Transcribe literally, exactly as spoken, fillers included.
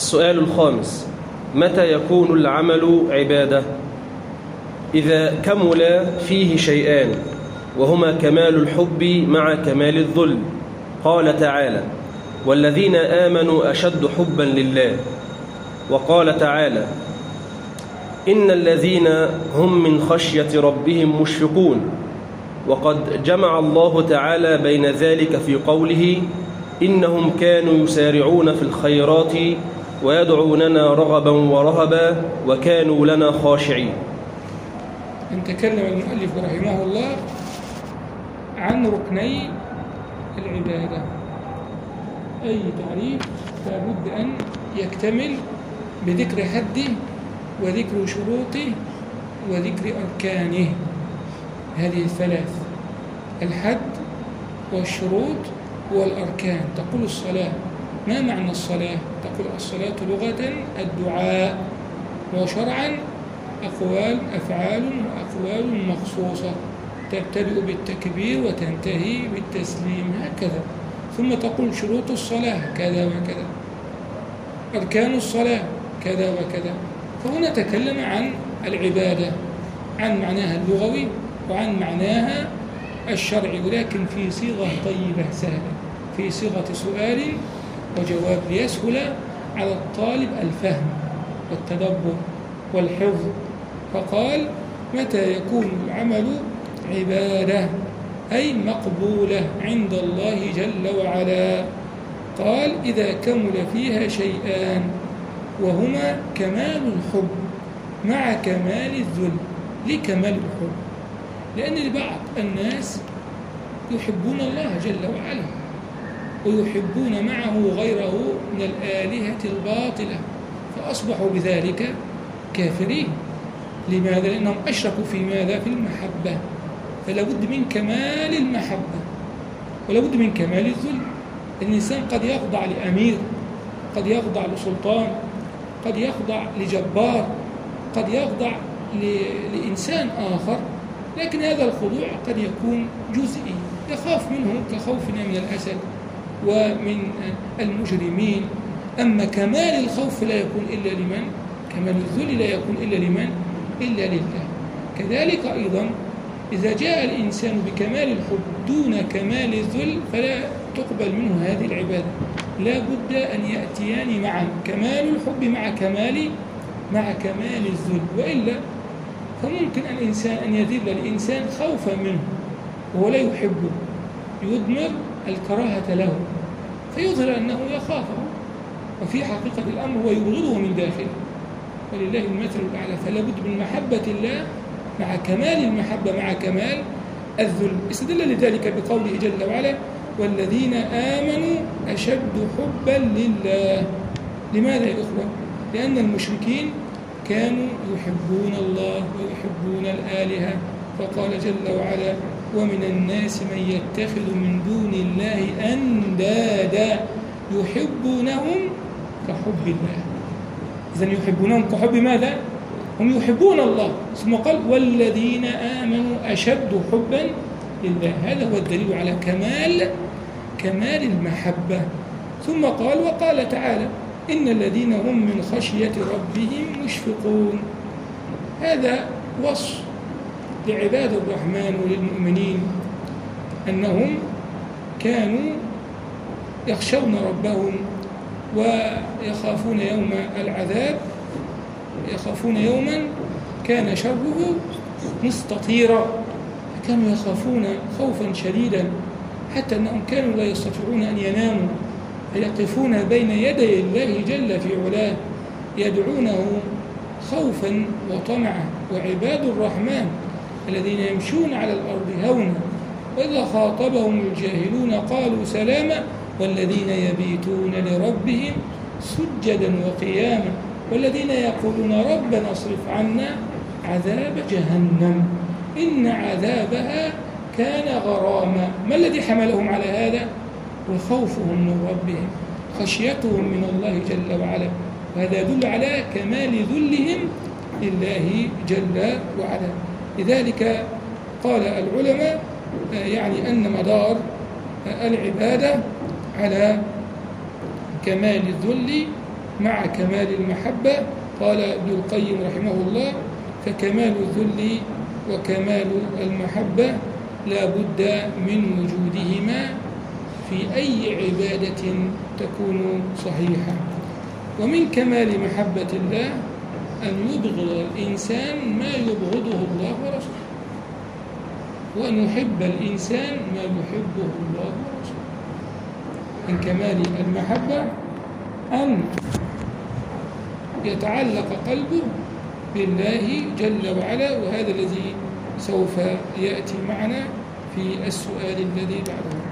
السؤال الخامس: متى يكون العمل عبادة؟ إذا كمل فيه شيئان، وهما كمال الحب مع كمال الذل. قال تعالى: والذين آمنوا أشد حبا لله. وقال تعالى: إن الذين هم من خشية ربهم مشفقون. وقد جمع الله تعالى بين ذلك في قوله: إنهم كانوا يسارعون في الخيرات ويدعوننا رغبا ورهبا وكانوا لنا خاشعين. أن تكلم المؤلف رحمه الله عن ركني العبادة، أي تعريف لابد أن يكتمل بذكر حده وذكر شروطه وذكر أركانه. هذه الثلاث: الحد والشروط والأركان. تقول الصلاة، ما معنى الصلاة؟ تقول الصلاة لغة الدعاء، وشرعا أقوال أفعال وأقوال مخصوصة تبتدئ بالتكبير وتنتهي بالتسليم، هكذا. ثم تقول شروط الصلاة كذا وكذا، أركان الصلاة كذا وكذا. فهنا تكلم عن العبادة، عن معناها اللغوي وعن معناها الشرعي، ولكن في صيغة طيبة سهلة، في صيغة سؤال وجواب، ليسهل على الطالب الفهم والتدبر والحفظ. فقال: متى يكون العمل عبادة؟ أي مقبولة عند الله جل وعلا. قال: إذا كمل فيها شيئان، وهما كمال الحب مع كمال الذل. لكمال الحب، لأن لبعض الناس يحبون الله جل وعلا ويحبون معه غيره من الآلهة الباطلة، فأصبحوا بذلك كافرين. لماذا؟ لأنهم أشركوا في ماذا؟ في المحبة. فلا بد من كمال المحبة ولا بد من كمال الذل. الإنسان قد يخضع لأمير، قد يخضع لسلطان، قد يخضع لجبار، قد يخضع لإنسان آخر، لكن هذا الخضوع قد يكون جزئي، يخاف منه كخوفنا من الأسد ومن المجرمين. أما كمال الخوف لا يكون إلا لمن؟ كمال الذل لا يكون إلا لمن؟ إلا لله. كذلك أيضا إذا جاء الإنسان بكمال الحب دون كمال الذل فلا تقبل منه هذه العبادة. لا بد أن يأتيان معا، كمال الحب مع كمال مع كمال الذل، وإلا فممكن الإنسان أن يذل الإنسان خوفا منه وهو لا يحبه، يضمر الكراهة له فيظهر أنه يخافه، وفي حقيقة الأمر هو يبغضه من داخله، ولله المثل الأعلى. فلا بد من محبة الله مع كمال المحبة مع كمال الذل. استدل لذلك بقوله جل وعلا: والذين آمنوا أشد حبا لله. لماذا يا إخوة؟ لأن المشركين كانوا يحبون الله ويحبون الآلهة، فقال جل وعلا: ومن الناس من يتخذ من دون الله أندادا يحبونهم كحب الله. إذن يحبونهم كحب ماذا؟ هم يحبون الله. ثم قال: والذين آمنوا أشد حبا لله. هذا هو الدليل على كمال كمال المحبة. ثم قال: وقال تعالى: إن الذين هم من خشية ربهم مشفقون. هذا وصف لعباد الرحمن وللمؤمنين أنهم كانوا يخشون ربهم ويخافون يوم العذاب، يخافون يوما كان شره مستطيرا، كانوا يخافون خوفا شديدا حتى أنهم كانوا لا يستطيعون أن يناموا، فيقفون بين يدي الله جل في علاه يدعونه خوفا وطمعا. وعباد الرحمن الذين يمشون على الأرض هونا وإذا خاطبهم الجاهلون قالوا سلاما، والذين يبيتون لربهم سجدا وقياما، والذين يقولون ربنا اصرف عنا عذاب جهنم إن عذابها كان غراما. ما الذي حملهم على هذا؟ وخوفهم من ربهم، خشيتهم من الله جل وعلا، وهذا يدل على كمال ذلهم لله جل وعلا. لذلك قال العلماء يعني أن مدار العبادة على كمال الذل مع كمال المحبة. قال ابن القيم رحمه الله: فكمال الذل وكمال المحبة لا بد من وجودهما في أي عبادة تكون صحيحة. ومن كمال محبة الله أن يبغض الإنسان ما يبغضه الله ورسوله، وأن يحب الإنسان ما يحبه الله ورسوله. من كمال المحبة أن يتعلق قلبه بالله جل وعلا، وهذا الذي سوف يأتي معنا في السؤال الذي بعده.